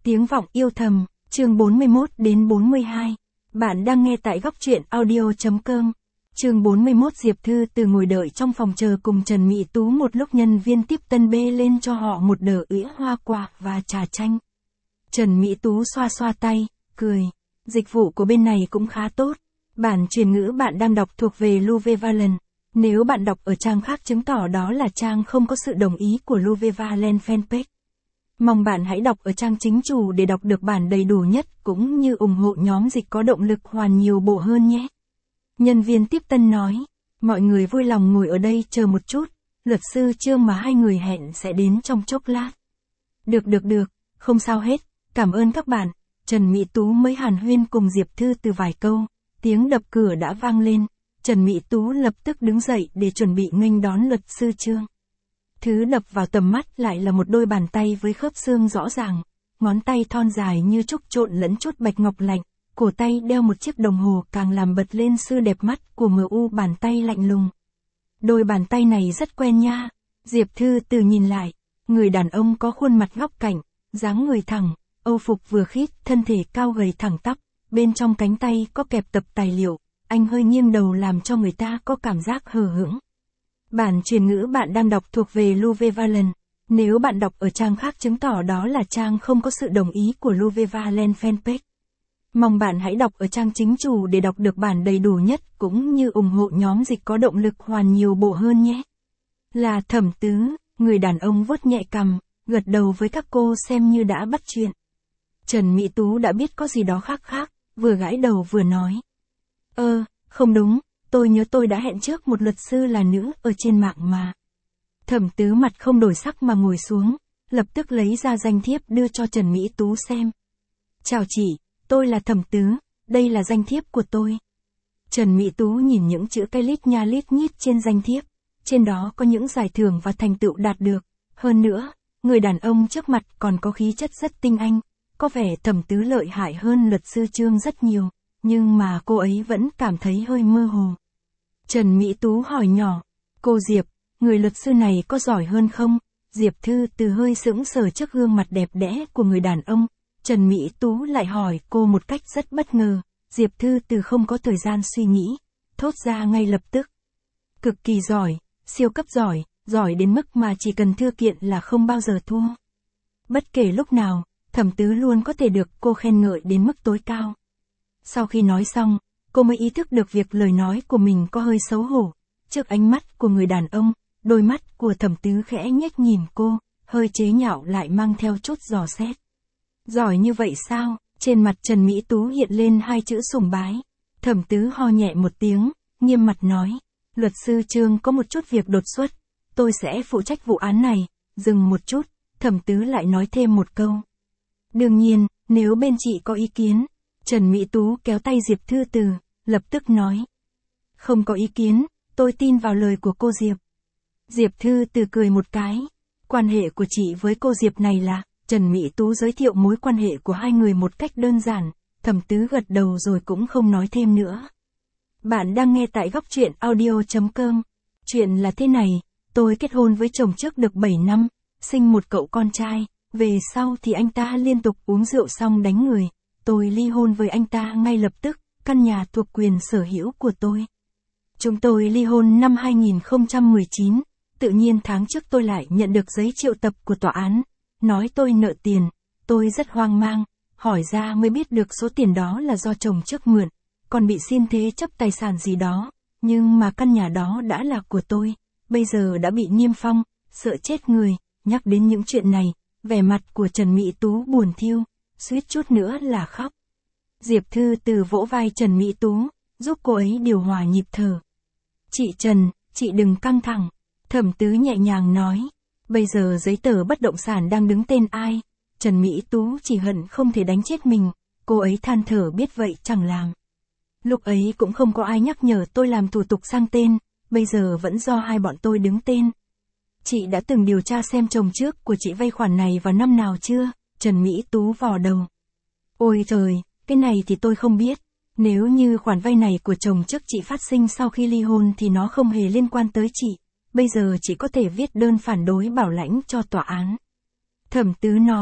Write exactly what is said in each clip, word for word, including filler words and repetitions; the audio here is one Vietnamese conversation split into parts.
Tiếng vọng yêu thầm, chương bốn mươi mốt đến bốn mươi hai. Bạn đang nghe tại góc truyện audio chấm com. Chương bốn mươi mốt. Diệp Thư Từ ngồi đợi trong phòng chờ cùng Trần Mỹ Tú một lúc nhân viên tiếp tân bê lên cho họ một đờ ĩa hoa quả và trà chanh. Trần Mỹ Tú xoa xoa tay, cười. Dịch vụ của bên này cũng khá tốt. Bản truyền ngữ bạn đang đọc thuộc về Louvre Valen. Nếu bạn đọc ở trang khác chứng tỏ đó là trang không có sự đồng ý của Louvre Valen fanpage. Mong bạn hãy đọc ở trang chính chủ để đọc được bản đầy đủ nhất cũng như ủng hộ nhóm dịch có động lực hoàn nhiều bộ hơn nhé. Nhân viên tiếp tân nói, mọi người vui lòng ngồi ở đây chờ một chút, luật sư Trương mà hai người hẹn sẽ đến trong chốc lát. Được được được, không sao hết, cảm ơn các bạn. Trần Mỹ Tú mới hàn huyên cùng Diệp Thư Từ vài câu, tiếng đập cửa đã vang lên, Trần Mỹ Tú lập tức đứng dậy để chuẩn bị nghênh đón luật sư Trương. Thứ đập vào tầm mắt lại là một đôi bàn tay với khớp xương rõ ràng, ngón tay thon dài như trúc trộn lẫn chút bạch ngọc lạnh, cổ tay đeo một chiếc đồng hồ càng làm bật lên sự đẹp mắt của em u bàn tay lạnh lùng. Đôi bàn tay này rất quen nha. Diệp Thư Từ nhìn lại, người đàn ông có khuôn mặt góc cạnh, dáng người thẳng, âu phục vừa khít, thân thể cao gầy thẳng tắp, bên trong cánh tay có kẹp tập tài liệu, anh hơi nghiêng đầu làm cho người ta có cảm giác hờ hững. Bản truyền ngữ bạn đang đọc thuộc về Louvre Valen. Nếu bạn đọc ở trang khác chứng tỏ đó là trang không có sự đồng ý của Louvre Valen fanpage. Mong bạn hãy đọc ở trang chính chủ để đọc được bản đầy đủ nhất cũng như ủng hộ nhóm dịch có động lực hoàn nhiều bộ hơn nhé. Là Thẩm Tứ, người đàn ông vuốt nhẹ cằm, gật đầu với các cô xem như đã bắt chuyện. Trần Mỹ Tú đã biết có gì đó khác khác, vừa gãi đầu vừa nói. Ơ, không đúng. Tôi nhớ tôi đã hẹn trước một luật sư là nữ ở trên mạng mà. Thẩm Tứ mặt không đổi sắc mà ngồi xuống, lập tức lấy ra danh thiếp đưa cho Trần Mỹ Tú xem. Chào chị, tôi là Thẩm Tứ, đây là danh thiếp của tôi. Trần Mỹ Tú nhìn những chữ cái lít nha lít nhít trên danh thiếp, trên đó có những giải thưởng và thành tựu đạt được. Hơn nữa, người đàn ông trước mặt còn có khí chất rất tinh anh, có vẻ Thẩm Tứ lợi hại hơn luật sư Trương rất nhiều, nhưng mà cô ấy vẫn cảm thấy hơi mơ hồ. Trần Mỹ Tú hỏi nhỏ, cô Diệp, người luật sư này có giỏi hơn không? Diệp Thư Từ hơi sững sờ trước gương mặt đẹp đẽ của người đàn ông. Trần Mỹ Tú lại hỏi cô một cách rất bất ngờ. Diệp Thư Từ không có thời gian suy nghĩ, thốt ra ngay lập tức. Cực kỳ giỏi, siêu cấp giỏi, giỏi đến mức mà chỉ cần thư kiện là không bao giờ thua. Bất kể lúc nào, Thẩm Tứ luôn có thể được cô khen ngợi đến mức tối cao. Sau khi nói xong, cô mới ý thức được việc lời nói của mình có hơi xấu hổ. Trước ánh mắt của người đàn ông, đôi mắt của Thẩm Tứ khẽ nhếch nhìn cô, hơi chế nhạo lại mang theo chút dò xét. Giỏi như vậy sao? Trên mặt Trần Mỹ Tú hiện lên hai chữ sùng bái. Thẩm Tứ ho nhẹ một tiếng, nghiêm mặt nói. Luật sư Trương có một chút việc đột xuất, tôi sẽ phụ trách vụ án này. Dừng một chút, Thẩm Tứ lại nói thêm một câu. Đương nhiên, nếu bên chị có ý kiến. Trần Mỹ Tú kéo tay Diệp Thư Từ, lập tức nói. Không có ý kiến, tôi tin vào lời của cô Diệp. Diệp Thư Từ cười một cái. Quan hệ của chị với cô Diệp này là, Trần Mỹ Tú giới thiệu mối quan hệ của hai người một cách đơn giản, Thẩm Tứ gật đầu rồi cũng không nói thêm nữa. Bạn đang nghe tại góc truyện audio chấm com. Chuyện là thế này, tôi kết hôn với chồng trước được bảy năm, sinh một cậu con trai, về sau thì anh ta liên tục uống rượu xong đánh người. Tôi ly hôn với anh ta ngay lập tức, căn nhà thuộc quyền sở hữu của tôi. Chúng tôi ly hôn năm hai nghìn không trăm mười chín, tự nhiên tháng trước tôi lại nhận được giấy triệu tập của tòa án, nói tôi nợ tiền, tôi rất hoang mang, hỏi ra mới biết được số tiền đó là do chồng trước mượn, còn bị xin thế chấp tài sản gì đó, nhưng mà căn nhà đó đã là của tôi, bây giờ đã bị niêm phong, sợ chết người. Nhắc đến những chuyện này, vẻ mặt của Trần Mỹ Tú buồn thiêu, suýt chút nữa là khóc. Diệp Thư Từ vỗ vai Trần Mỹ Tú, giúp cô ấy điều hòa nhịp thở. Chị Trần, chị đừng căng thẳng. Thẩm Tứ nhẹ nhàng nói. Bây giờ giấy tờ bất động sản đang đứng tên ai? Trần Mỹ Tú chỉ hận không thể đánh chết mình. Cô ấy than thở biết vậy chẳng làm. Lúc ấy cũng không có ai nhắc nhở tôi làm thủ tục sang tên, bây giờ vẫn do hai bọn tôi đứng tên. Chị đã từng điều tra xem chồng trước của chị vay khoản này vào năm nào chưa? Trần Mỹ Tú vò đầu. Ôi trời, cái này thì tôi không biết. Nếu như khoản vay này của chồng trước chị phát sinh sau khi ly hôn thì nó không hề liên quan tới chị. Bây giờ chị có thể viết đơn phản đối bảo lãnh cho tòa án. Thẩm Tứ nói,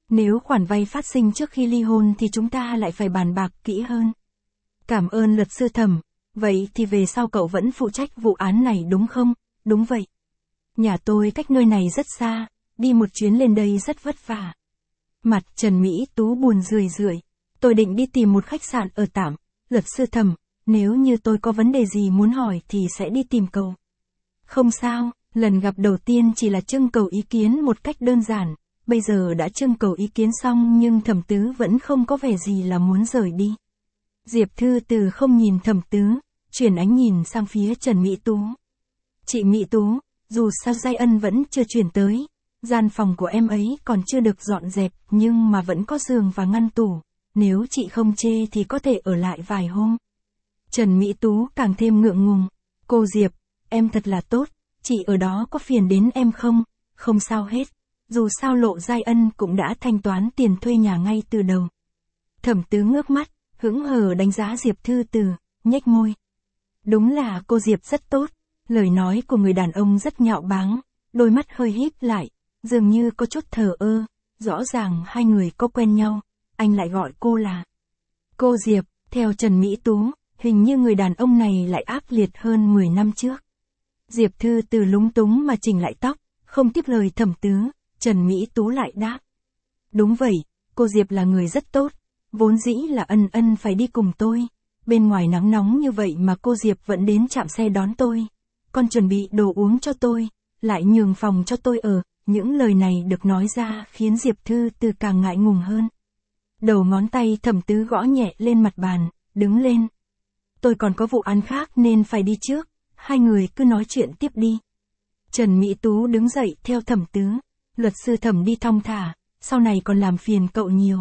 Nếu khoản vay phát sinh trước khi ly hôn thì chúng ta lại phải bàn bạc kỹ hơn. Cảm ơn luật sư Thẩm, vậy thì về sau cậu vẫn phụ trách vụ án này đúng không? Đúng vậy. Nhà tôi cách nơi này rất xa, đi một chuyến lên đây rất vất vả. Mặt Trần Mỹ Tú buồn rười rượi. Tôi định đi tìm một khách sạn ở tạm. Luật sư Thẩm, nếu như tôi có vấn đề gì muốn hỏi thì sẽ đi tìm cậu. Không sao, lần gặp đầu tiên chỉ là trưng cầu ý kiến một cách đơn giản. Bây giờ đã trưng cầu ý kiến xong nhưng Thẩm Tứ vẫn không có vẻ gì là muốn rời đi. Diệp Thư Từ không nhìn Thẩm Tứ, chuyển ánh nhìn sang phía Trần Mỹ Tú. Chị Mỹ Tú, dù sao Giai Ân vẫn chưa chuyển tới, gian phòng của em ấy còn chưa được dọn dẹp nhưng mà vẫn có giường và ngăn tủ, nếu chị không chê thì có thể ở lại vài hôm. Trần Mỹ Tú càng thêm ngượng ngùng, cô Diệp, em thật là tốt, chị ở đó có phiền đến em không? Không sao hết, dù sao Lộ Giai Ân cũng đã thanh toán tiền thuê nhà ngay từ đầu. Thẩm Tứ ngước mắt, hững hờ đánh giá Diệp Thư Từ, nhếch môi. Đúng là cô Diệp rất tốt, lời nói của người đàn ông rất nhạo báng, đôi mắt hơi híp lại, dường như có chút thờ ơ, rõ ràng hai người có quen nhau, anh lại gọi cô là cô Diệp, theo Trần Mỹ Tú, hình như người đàn ông này lại ác liệt hơn mười năm trước. Diệp Thư Từ lúng túng mà chỉnh lại tóc, không tiếp lời Thẩm Tứ, Trần Mỹ Tú lại đáp. Đúng vậy, cô Diệp là người rất tốt, vốn dĩ là Ân Ân phải đi cùng tôi, bên ngoài nắng nóng như vậy mà cô Diệp vẫn đến trạm xe đón tôi, còn chuẩn bị đồ uống cho tôi, lại nhường phòng cho tôi ở, những lời này được nói ra khiến Diệp Thư Từ càng ngại ngùng hơn. Đầu ngón tay Thẩm Tứ gõ nhẹ lên mặt bàn, đứng lên. Tôi còn có vụ án khác nên phải đi trước, hai người cứ nói chuyện tiếp đi. Trần Mỹ Tú đứng dậy theo Thẩm Tứ, luật sư Thẩm đi thong thả, sau này còn làm phiền cậu nhiều.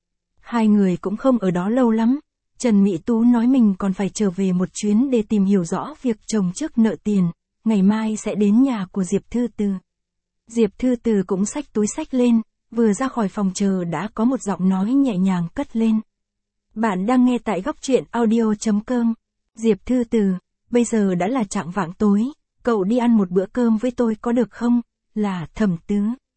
Hai người cũng không ở đó lâu lắm, Trần Mỹ Tú nói mình còn phải trở về một chuyến để tìm hiểu rõ việc chồng trước nợ tiền, ngày mai sẽ đến nhà của Diệp Thư Từ. Diệp Thư Từ cũng xách túi xách lên, vừa ra khỏi phòng chờ đã có một giọng nói nhẹ nhàng cất lên. Bạn đang nghe tại góc truyện audio chấm com. Diệp Thư Từ, bây giờ đã là chạng vạng tối, cậu đi ăn một bữa cơm với tôi có được không? Là Thẩm Tứ.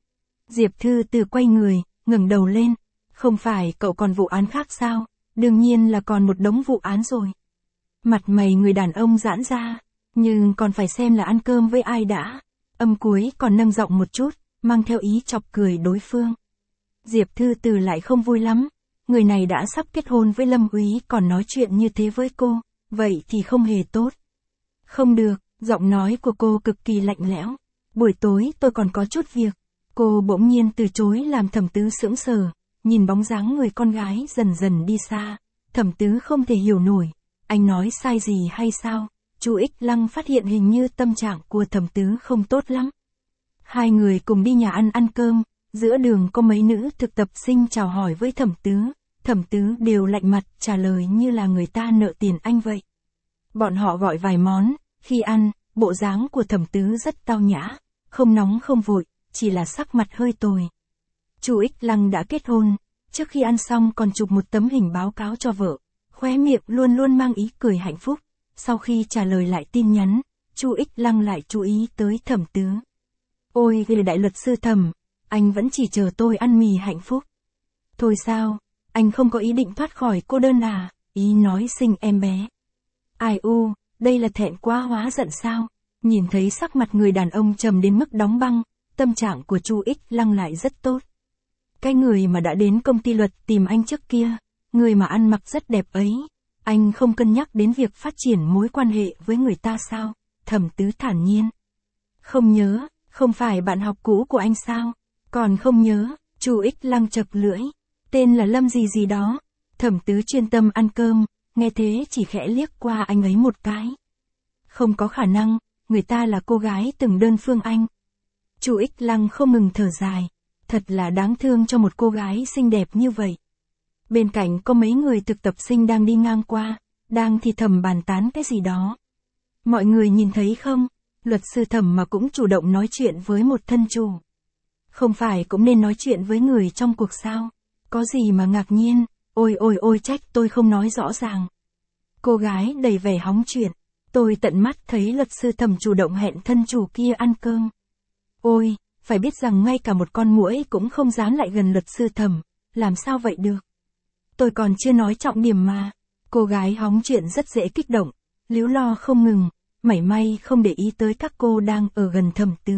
Diệp Thư Từ quay người, ngẩng đầu lên. Không phải cậu còn vụ án khác sao? Đương nhiên là còn một đống vụ án rồi. Mặt mày người đàn ông giãn ra, nhưng còn phải xem là ăn cơm với ai đã. Âm cuối còn nâng giọng một chút, mang theo ý chọc cười đối phương. Diệp Thư Từ lại không vui lắm, người này đã sắp kết hôn với Lâm Úy còn nói chuyện như thế với cô, vậy thì không hề tốt. Không được, giọng nói của cô cực kỳ lạnh lẽo. Buổi tối tôi còn có chút việc. Cô bỗng nhiên từ chối làm Thẩm Tứ sững sờ, nhìn bóng dáng người con gái dần dần đi xa. Thẩm Tứ không thể hiểu nổi, anh nói sai gì hay sao? Chu Ích Lăng phát hiện hình như tâm trạng của Thẩm Tứ không tốt lắm. Hai người cùng đi nhà ăn ăn cơm, giữa đường có mấy nữ thực tập sinh chào hỏi với Thẩm Tứ, Thẩm Tứ đều lạnh mặt trả lời như là người ta nợ tiền anh vậy. Bọn họ gọi vài món, khi ăn, bộ dáng của Thẩm Tứ rất tao nhã, không nóng không vội, chỉ là sắc mặt hơi tồi. Chu Ích Lăng đã kết hôn, trước khi ăn xong còn chụp một tấm hình báo cáo cho vợ, khóe miệng luôn luôn mang ý cười hạnh phúc. Sau khi trả lời lại tin nhắn, Chu Ích Lăng lại chú ý tới Thẩm Tứ. Ôi vì đại luật sư Thẩm, anh vẫn chỉ chờ tôi ăn mì hạnh phúc. Thôi sao, anh không có ý định thoát khỏi cô đơn à? Ý nói sinh em bé. Ai u, đây là thẹn quá hóa giận sao? Nhìn thấy sắc mặt người đàn ông trầm đến mức đóng băng, tâm trạng của Chu Ích Lăng lại rất tốt. Cái người mà đã đến công ty luật tìm anh trước kia, người mà ăn mặc rất đẹp ấy, anh không cân nhắc đến việc phát triển mối quan hệ với người ta sao? Thẩm Tứ thản nhiên. Không nhớ, không phải bạn học cũ của anh sao? Còn không nhớ, Chu Ích Lăng chật lưỡi, tên là Lâm gì gì đó. Thẩm Tứ chuyên tâm ăn cơm, nghe thế chỉ khẽ liếc qua anh ấy một cái. Không có khả năng, người ta là cô gái từng đơn phương anh. Chu Ích Lăng không ngừng thở dài, thật là đáng thương cho một cô gái xinh đẹp như vậy. Bên cạnh có mấy người thực tập sinh đang đi ngang qua, đang thì thầm bàn tán cái gì đó. Mọi người nhìn thấy không, luật sư Thẩm mà cũng chủ động nói chuyện với một thân chủ. Không phải cũng nên nói chuyện với người trong cuộc sao? Có gì mà ngạc nhiên, ôi ôi ôi trách tôi không nói rõ ràng. Cô gái đầy vẻ hóng chuyện, tôi tận mắt thấy luật sư Thẩm chủ động hẹn thân chủ kia ăn cơm. Ôi, phải biết rằng ngay cả một con muỗi cũng không dám lại gần luật sư Thẩm, làm sao vậy được? Tôi còn chưa nói trọng điểm mà. Cô gái hóng chuyện rất dễ kích động, líu lo không ngừng, mảy may không để ý tới các cô đang ở gần Thẩm Tứ.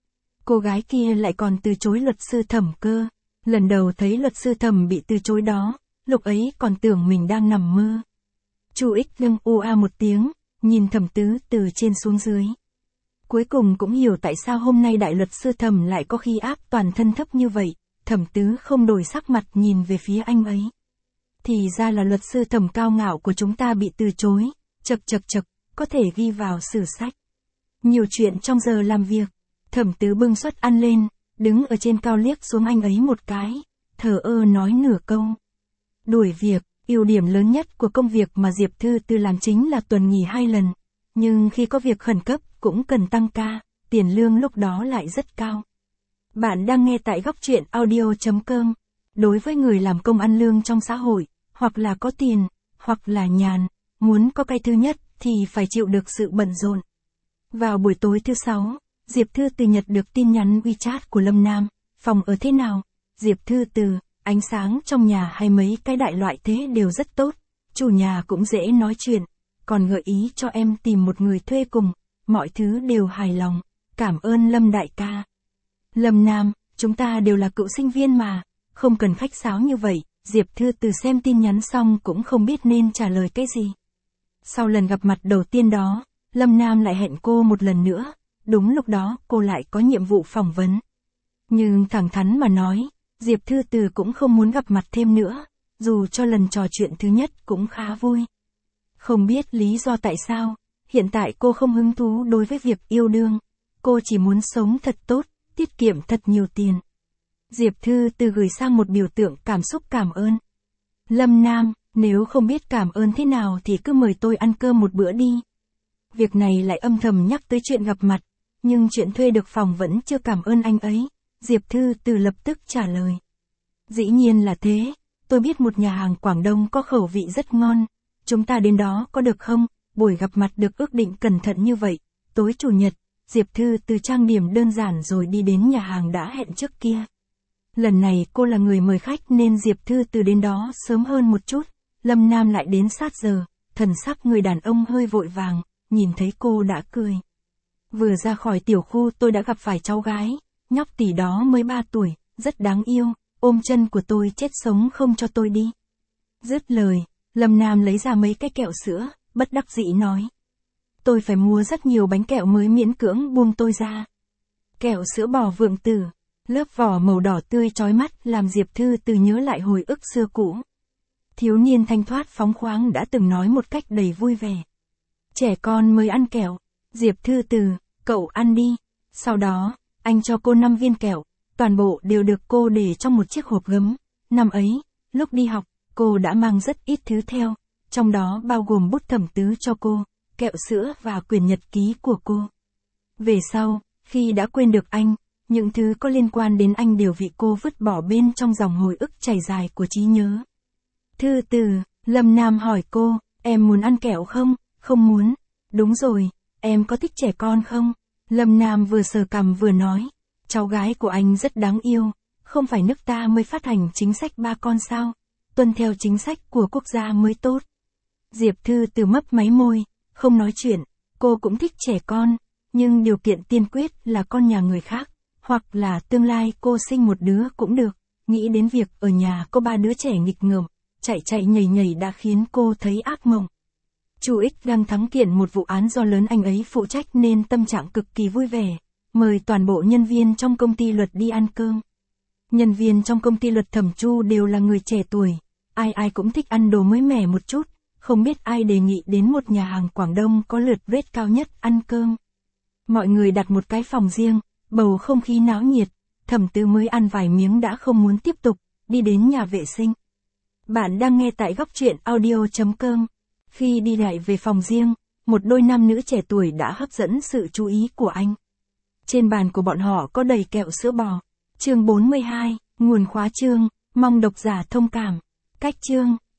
Cô gái kia lại còn từ chối luật sư Thẩm cơ. Lần đầu thấy luật sư Thẩm bị từ chối đó, lúc ấy còn tưởng mình đang nằm mơ. Chu Ích lưng u a một tiếng, nhìn Thẩm Tứ từ trên xuống dưới. Cuối cùng cũng hiểu tại sao hôm nay đại luật sư Thẩm lại có khí áp toàn thân thấp như vậy. Thẩm Tứ không đổi sắc mặt nhìn về phía anh ấy. Thì ra là luật sư Thẩm cao ngạo của chúng ta bị từ chối, chật chật chật, có thể ghi vào sử sách. Nhiều chuyện trong giờ làm việc. Thẩm Tứ bưng suất ăn lên, đứng ở trên cao liếc xuống anh ấy một cái, thờ ơ nói nửa câu. Đuổi việc, ưu điểm lớn nhất của công việc mà Diệp Thư Tư làm chính là tuần nghỉ hai lần. Nhưng khi có việc khẩn cấp cũng cần tăng ca, tiền lương lúc đó lại rất cao. Bạn đang nghe tại góc truyện audio chấm com. Đối với người làm công ăn lương trong xã hội, hoặc là có tiền, hoặc là nhàn, muốn có cái thứ nhất thì phải chịu được sự bận rộn. Vào buổi tối thứ sáu, Diệp Thư Từ nhận được tin nhắn WeChat của Lâm Nam, phòng ở thế nào? Diệp Thư Từ, ánh sáng trong nhà hay mấy cái đại loại thế đều rất tốt, chủ nhà cũng dễ nói chuyện, còn gợi ý cho em tìm một người thuê cùng, mọi thứ đều hài lòng, cảm ơn Lâm đại ca. Lâm Nam, chúng ta đều là cựu sinh viên mà, không cần khách sáo như vậy. Diệp Thư Từ xem tin nhắn xong cũng không biết nên trả lời cái gì. Sau lần gặp mặt đầu tiên đó, Lâm Nam lại hẹn cô một lần nữa, đúng lúc đó cô lại có nhiệm vụ phỏng vấn. Nhưng thẳng thắn mà nói, Diệp Thư Từ cũng không muốn gặp mặt thêm nữa, dù cho lần trò chuyện thứ nhất cũng khá vui. Không biết lý do tại sao, hiện tại cô không hứng thú đối với việc yêu đương, cô chỉ muốn sống thật tốt, tiết kiệm thật nhiều tiền. Diệp Thư Từ gửi sang một biểu tượng cảm xúc cảm ơn. Lâm Nam, nếu không biết cảm ơn thế nào thì cứ mời tôi ăn cơm một bữa đi. Việc này lại âm thầm nhắc tới chuyện gặp mặt, nhưng chuyện thuê được phòng vẫn chưa cảm ơn anh ấy. Diệp Thư Từ lập tức trả lời. Dĩ nhiên là thế, tôi biết một nhà hàng Quảng Đông có khẩu vị rất ngon, chúng ta đến đó có được không? Buổi gặp mặt được ước định cẩn thận như vậy, tối chủ nhật, Diệp Thư Từ trang điểm đơn giản rồi đi đến nhà hàng đã hẹn trước kia. Lần này cô là người mời khách nên Diệp Thư Từ đến đó sớm hơn một chút, Lâm Nam lại đến sát giờ, thần sắc người đàn ông hơi vội vàng, nhìn thấy cô đã cười. Vừa ra khỏi tiểu khu tôi đã gặp phải cháu gái, nhóc tỷ đó mới ba tuổi, rất đáng yêu, ôm chân của tôi chết sống không cho tôi đi. Dứt lời, Lâm Nam lấy ra mấy cái kẹo sữa, bất đắc dĩ nói. Tôi phải mua rất nhiều bánh kẹo mới miễn cưỡng buông tôi ra. Kẹo sữa bò Vượng Tử, lớp vỏ màu đỏ tươi chói mắt làm Diệp Thư Từ nhớ lại hồi ức xưa cũ. Thiếu niên thanh thoát phóng khoáng đã từng nói một cách đầy vui vẻ. Trẻ con mới ăn kẹo. Diệp Thư Từ, cậu ăn đi. Sau đó, anh cho cô năm viên kẹo, toàn bộ đều được cô để trong một chiếc hộp gấm. Năm ấy, lúc đi học, cô đã mang rất ít thứ theo, trong đó bao gồm bút Thẩm Tứ cho cô, kẹo sữa và quyển nhật ký của cô. Về sau, khi đã quên được anh, những thứ có liên quan đến anh đều bị cô vứt bỏ bên trong dòng hồi ức chảy dài của trí nhớ. Thư Từ, Lâm Nam hỏi cô, em muốn ăn kẹo không? Không muốn. Đúng rồi, em có thích trẻ con không? Lâm Nam vừa sờ cằm vừa nói, cháu gái của anh rất đáng yêu, không phải nước ta mới phát hành chính sách ba con sao? Tuân theo chính sách của quốc gia mới tốt. Diệp Thư Từ mấp máy môi, không nói chuyện, cô cũng thích trẻ con, nhưng điều kiện tiên quyết là con nhà người khác, hoặc là tương lai cô sinh một đứa cũng được. Nghĩ đến việc ở nhà có ba đứa trẻ nghịch ngợm, chạy chạy nhảy nhảy đã khiến cô thấy ác mộng. Chu Ích đang thắng kiện một vụ án do lớn anh ấy phụ trách nên tâm trạng cực kỳ vui vẻ, mời toàn bộ nhân viên trong công ty luật đi ăn cơm. Nhân viên trong công ty luật Thẩm Chu đều là người trẻ tuổi, ai ai cũng thích ăn đồ mới mẻ một chút, không biết ai đề nghị đến một nhà hàng Quảng Đông có lượt rate cao nhất ăn cơm. Mọi người đặt một cái phòng riêng, bầu không khí náo nhiệt, Thẩm Tứ mới ăn vài miếng đã không muốn tiếp tục, đi đến nhà vệ sinh. Bạn đang nghe tại góc truyện audio chấm com. Khi đi lại về phòng riêng, một đôi nam nữ trẻ tuổi đã hấp dẫn sự chú ý của anh. Trên bàn của bọn họ có đầy kẹo sữa bò. Chương bốn mươi hai, nguồn khóa chương, mong độc giả thông cảm. Cách chương,